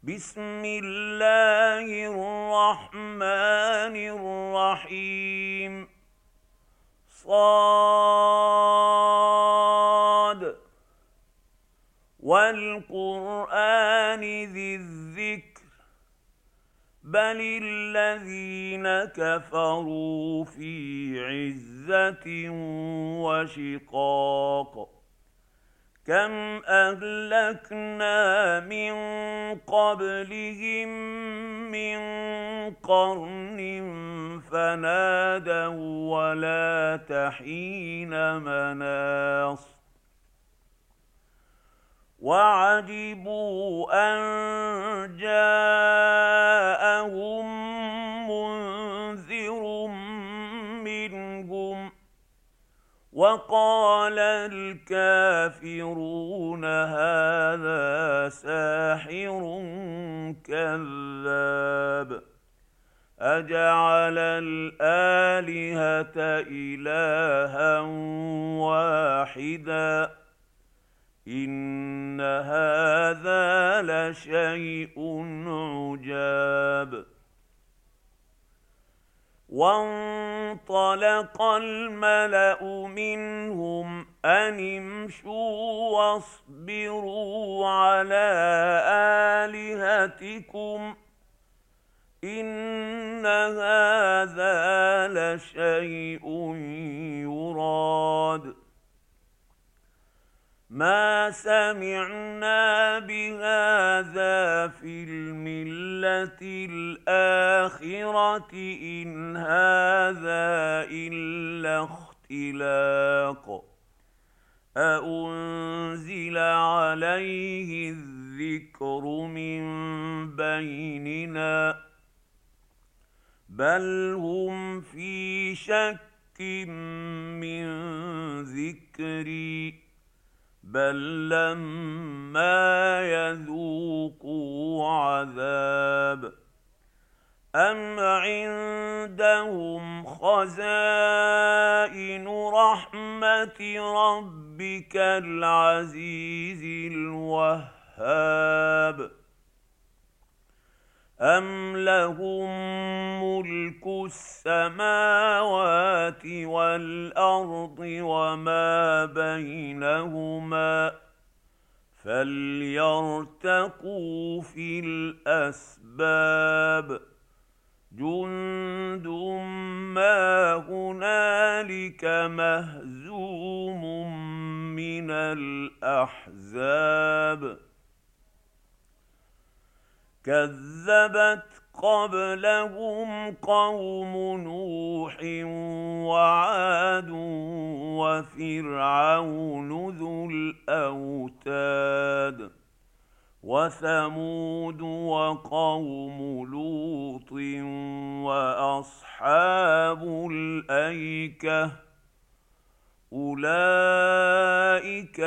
بسم الله الرحمن الرحيم. صاد والقرآن ذي الذكر بل الذين كفروا في عزة وشقاق. كم أهلكنا من قبلهم من قرن فنادوا ولا تحين مناص. وعجبوا أن جاءهم منذر منهم وقال الكافرون هذا ساحر كذاب. أجعل الآلهة إلها واحدا إن هذا لشيء عجاب. وانطلق الملأ منهم أن امشوا واصبروا على آلهتكم إن هذا لشيء يراد. ما سمعنا بهذا في الملة الآخرة إن هذا إلا اختلاق. أأنزل عليه الذكر من بيننا بل هم في شك من ذكري بل لما يذوقوا عذاب. أم عندهم خزائن رحمة ربك العزيز الوهاب أم لهم ملك السماوات والأرض وما بينهما فليرتقوا في الأسباب. جند ما هنالك مهزوم من الأحزاب. كذبت قبلهم قوم نوح وعاد وفرعون ذو الأوتاد وثمود وقوم لوط وأصحاب الأيكة أولئك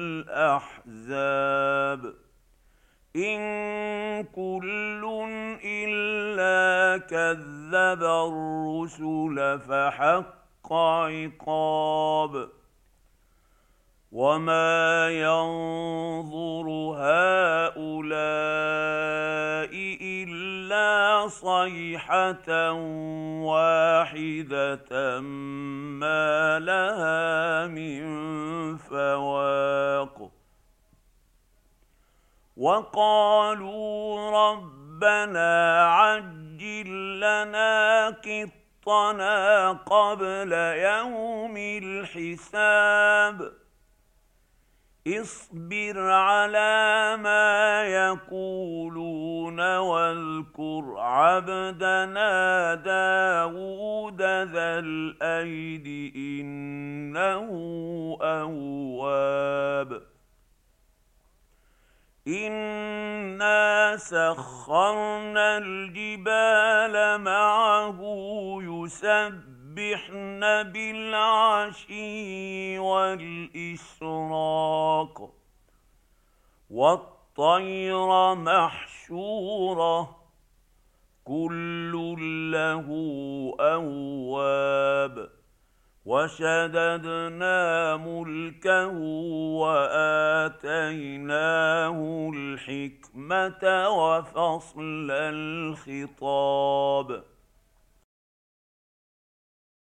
الأحزاب. إن كل إلا كذب الرسل فحق عقاب. وما ينظر هؤلاء إلا صيحة واحدة ما لها من فواق. وقالوا ربنا عجل لنا قطنا قبل يوم الحساب. اصبر على ما يقولون واذكر عبدنا داود ذا الأيد إنه أواب. إنا سخرنا الجبال معه يسبحن بالعشي والإشراق والطير محشورة كل له أواب. وشددنا ملكه واتيناه الحكمه وفصل الخطاب